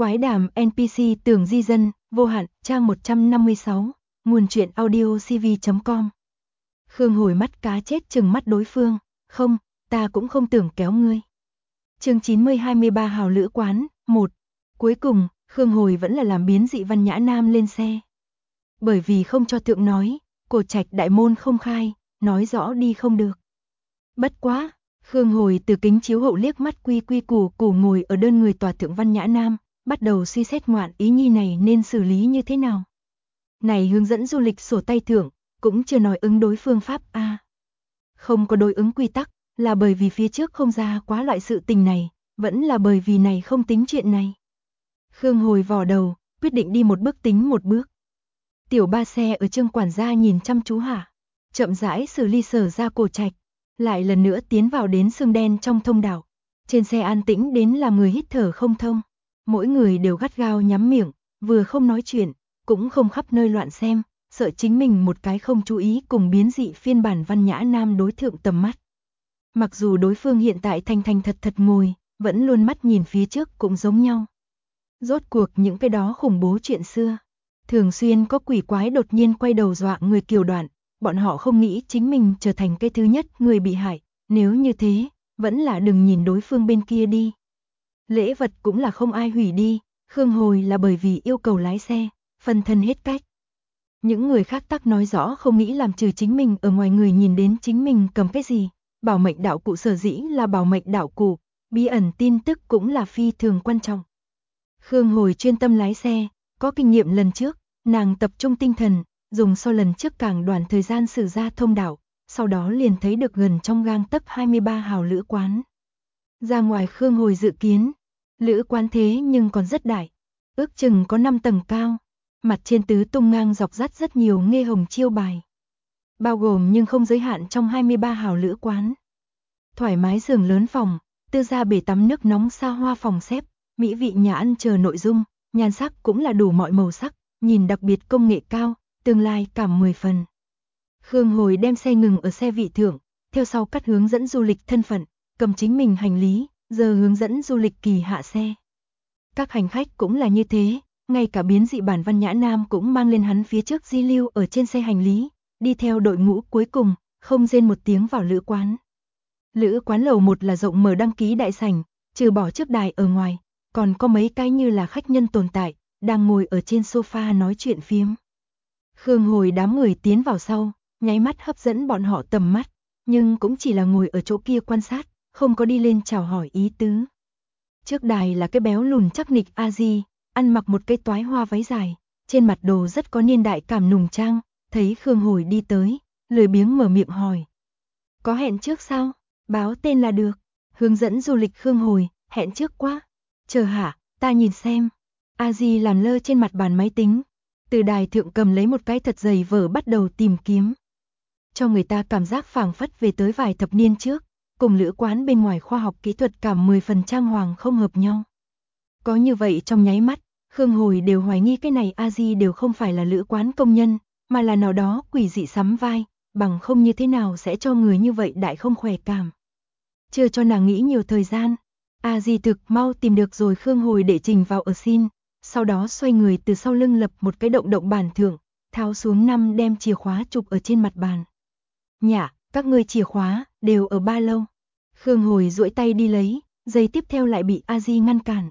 Quái đàm NPC Tường Di Dân, vô hạn, trang 156, nguồn truyện audio cv.com. Khương Hồi mắt cá chết trừng mắt đối phương, không, ta cũng không tưởng kéo ngươi. Chương 90-23 Hào Lữ Quán, 1. Cuối cùng, Khương Hồi vẫn là làm biến dị Văn Nhã Nam lên xe. Bởi vì không cho thượng nói, Cổ Trạch đại môn không khai, nói rõ đi không được. Bất quá, Khương Hồi từ kính chiếu hậu liếc mắt quy củ ngồi ở đơn người tòa thượng Văn Nhã Nam, bắt đầu suy xét ngoạn ý nhi này nên xử lý như thế nào. Này hướng dẫn du lịch sổ tay thượng, cũng chưa nói ứng đối phương pháp a. Không có đối ứng quy tắc, là bởi vì phía trước không ra quá loại sự tình này, vẫn là bởi vì này không tính chuyện này. Khương Hồi vò đầu, quyết định đi một bước tính một bước. Tiểu ba xe ở Trương quản gia nhìn chăm chú hạ, chậm rãi xử lý sở ra Cổ Trạch, lại lần nữa tiến vào đến xương đen trong thông đạo. Trên xe an tĩnh đến làm người hít thở không thông, mỗi người đều gắt gao nhắm miệng, vừa không nói chuyện, cũng không khắp nơi loạn xem, sợ chính mình một cái không chú ý cùng biến dị phiên bản Văn Nhã Nam đối thượng tầm mắt. Mặc dù đối phương hiện tại thành thật ngồi, vẫn luôn mắt nhìn phía trước cũng giống nhau. Rốt cuộc những cái đó khủng bố chuyện xưa, thường xuyên có quỷ quái đột nhiên quay đầu dọa người kiều đoạn, bọn họ không nghĩ chính mình trở thành cái thứ nhất người bị hại, nếu như thế, vẫn là đừng nhìn đối phương bên kia đi. Lễ vật cũng là không ai hủy đi, Khương Hồi là bởi vì yêu cầu lái xe, phân thân hết cách. Những người khác tắc nói rõ không nghĩ làm trừ chính mình ở ngoài người nhìn đến chính mình cầm cái gì. Bảo mệnh đạo cụ sở dĩ là bảo mệnh đạo cụ, bí ẩn tin tức cũng là phi thường quan trọng. Khương Hồi chuyên tâm lái xe, có kinh nghiệm lần trước, nàng tập trung tinh thần, dùng so lần trước càng đoạn thời gian xử ra thông đạo, sau đó liền thấy được gần trong gang tấc 23 Hào Lữ Quán. Ra ngoài Khương Hồi dự kiến, Lữ Quán thế nhưng còn rất đại, ước chừng có 5 tầng cao, mặt trên tứ tung ngang dọc dắt rất nhiều nghê hồng chiêu bài. Bao gồm nhưng không giới hạn trong 23 Hào Lữ Quán. Thoải mái giường lớn phòng, tư gia bể tắm nước nóng xa hoa phòng xếp, mỹ vị nhà ăn chờ nội dung, nhan sắc cũng là đủ mọi màu sắc, nhìn đặc biệt công nghệ cao, tương lai cảm 10 phần. Khương Hồi đem xe ngừng ở xe vị thượng, theo sau cắt hướng dẫn du lịch thân phận, cầm chính mình hành lý, giờ hướng dẫn du lịch kỳ hạ xe. Các hành khách cũng là như thế, ngay cả biến dị bản Văn Nhã Nam cũng mang lên hắn phía trước di lưu ở trên xe hành lý, đi theo đội ngũ cuối cùng, không rên một tiếng vào Lữ Quán. Lữ Quán lầu 1 là rộng mở đăng ký đại sảnh, trừ bỏ trước đài ở ngoài, còn có mấy cái như là khách nhân tồn tại, đang ngồi ở trên sofa nói chuyện phiếm. Khương Hồi đám người tiến vào sau, nháy mắt hấp dẫn bọn họ tầm mắt, nhưng cũng chỉ là ngồi ở chỗ kia quan sát, không có đi lên chào hỏi ý tứ. Trước đài là cái béo lùn chắc nịch A-di, ăn mặc một cái toái hoa váy dài, trên mặt đồ rất có niên đại cảm nùng trang, thấy Khương Hồi đi tới, lười biếng mở miệng hỏi. Có hẹn trước sao? Báo tên là được. Hướng dẫn du lịch Khương Hồi, hẹn trước quá. Chờ hả, ta nhìn xem. A-di làm lơ trên mặt bàn máy tính. Từ đài thượng cầm lấy một cái thật dày vở bắt đầu tìm kiếm. Cho người ta cảm giác phảng phất về tới vài thập niên trước, cùng Lữ Quán bên ngoài khoa học kỹ thuật cảm 10 phần trang hoàng không hợp nhau. Có như vậy trong nháy mắt, Khương Hồi đều hoài nghi cái này A-di đều không phải là Lữ Quán công nhân, mà là nào đó quỷ dị sắm vai, bằng không như thế nào sẽ cho người như vậy đại không khỏe cảm. Chưa cho nàng nghĩ nhiều thời gian, A-di thực mau tìm được rồi Khương Hồi để trình vào ở xin, sau đó xoay người từ sau lưng lập một cái động bàn thượng, tháo xuống năm đem chìa khóa chụp ở trên mặt bàn. Nhả, các ngươi chìa khóa, đều ở ba lô. Khương Hồi duỗi tay đi lấy, giây tiếp theo lại bị A-di ngăn cản.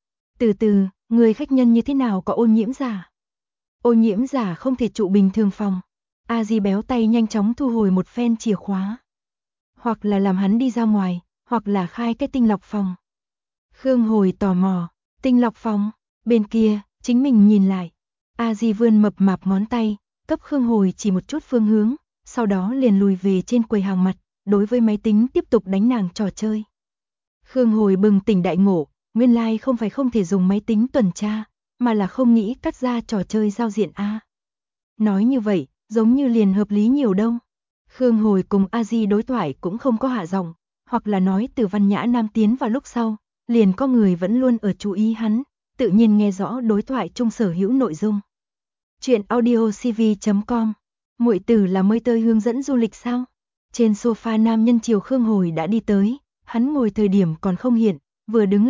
Từ từ, người khách nhân như thế nào có ô nhiễm giả? Ô nhiễm giả không thể trụ bình thường phòng. A-di béo tay nhanh chóng thu hồi một phen chìa khóa. Hoặc là làm hắn đi ra ngoài, hoặc là khai cái tinh lọc phòng. Khương Hồi tò mò, tinh lọc phòng, bên kia, chính mình nhìn lại. A-di vươn mập mạp ngón tay, cấp Khương Hồi chỉ một chút phương hướng, sau đó liền lùi về trên quầy hàng mặt, đối với máy tính tiếp tục đánh nàng trò chơi. Khương Hồi bừng tỉnh đại ngộ, nguyên lai không phải không thể dùng máy tính tuần tra, mà là không nghĩ cắt ra trò chơi giao diện A. Nói như vậy, giống như liền hợp lý nhiều đâu. Khương Hồi cùng A-di đối thoại cũng không có hạ giọng, hoặc là nói từ Văn Nhã Nam tiến vào lúc sau, liền có người vẫn luôn ở chú ý hắn, tự nhiên nghe rõ đối thoại chung sở hữu nội dung. Chuyện audio cv.com. Muội tử là mới tới hướng dẫn du lịch sao? Trên sofa nam nhân chiều Khương Hồi đã đi tới, hắn ngồi thời điểm còn không hiện, vừa đứng lên,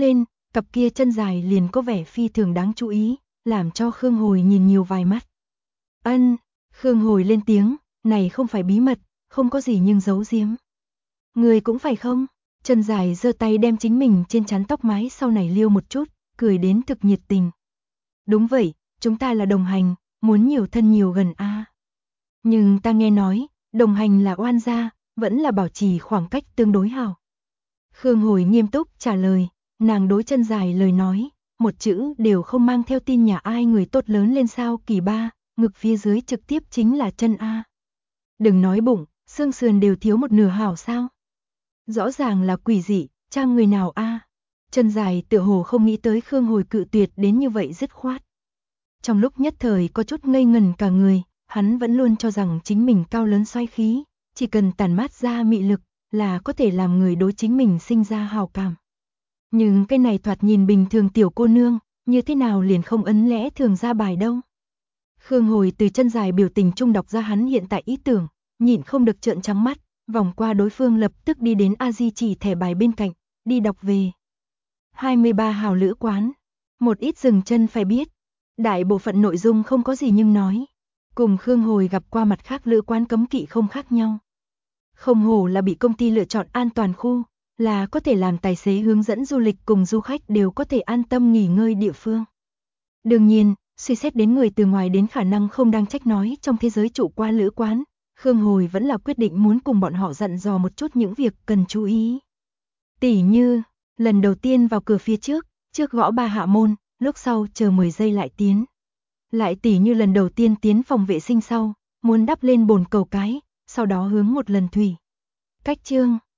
cặp kia chân dài liền có vẻ phi thường đáng chú ý, làm cho Khương Hồi nhìn nhiều vài mắt. Ân, Khương Hồi lên tiếng, này không phải bí mật, không có gì nhưng giấu giếm. Người cũng phải không? Chân dài giơ tay đem chính mình trên trán tóc mái sau này liêu một chút, cười đến thực nhiệt tình. Đúng vậy, chúng ta là đồng hành, muốn nhiều thân nhiều gần a. Nhưng ta nghe nói, đồng hành là oan gia, vẫn là bảo trì khoảng cách tương đối hảo. Khương Hồi nghiêm túc trả lời, nàng đối chân dài lời nói, một chữ đều không mang theo tin nhà ai người tốt lớn lên sao kỳ ba, ngực phía dưới trực tiếp chính là chân a. Đừng nói bụng, xương sườn đều thiếu một nửa hảo sao? Rõ ràng là quỷ dị, trang người nào a? Chân dài tựa hồ không nghĩ tới Khương Hồi cự tuyệt đến như vậy dứt khoát. Trong lúc nhất thời có chút ngây ngần cả người, hắn vẫn luôn cho rằng chính mình cao lớn xoáy khí, chỉ cần tản mát ra mị lực là có thể làm người đối chính mình sinh ra hào cảm. Nhưng cái này thoạt nhìn bình thường tiểu cô nương, như thế nào liền không ấn lẽ thường ra bài đâu. Khương Hồi từ chân dài biểu tình trung đọc ra hắn hiện tại ý tưởng, nhịn không được trợn trắng mắt, vòng qua đối phương lập tức đi đến A Di chỉ thẻ bài bên cạnh, đi đọc về. 23 hào lữ quán, một ít dừng chân phải biết, đại bộ phận nội dung không có gì nhưng nói, cùng Khương Hồi gặp qua mặt khác lữ quán cấm kỵ không khác nhau. Không hổ là bị công ty lựa chọn an toàn khu, là có thể làm tài xế hướng dẫn du lịch cùng du khách đều có thể an tâm nghỉ ngơi địa phương. Đương nhiên, suy xét đến người từ ngoài đến khả năng không đang trách nói trong thế giới chủ qua lữ quán, Khương Hồi vẫn là quyết định muốn cùng bọn họ dặn dò một chút những việc cần chú ý. Tỉ như, lần đầu tiên vào cửa phía trước gõ 3 hạ môn, lúc sau chờ 10 giây lại tiến. Lại tỉ như lần đầu tiên tiến phòng vệ sinh sau, muốn đắp lên bồn cầu cái, sau đó hướng một lần thủy. Cách chương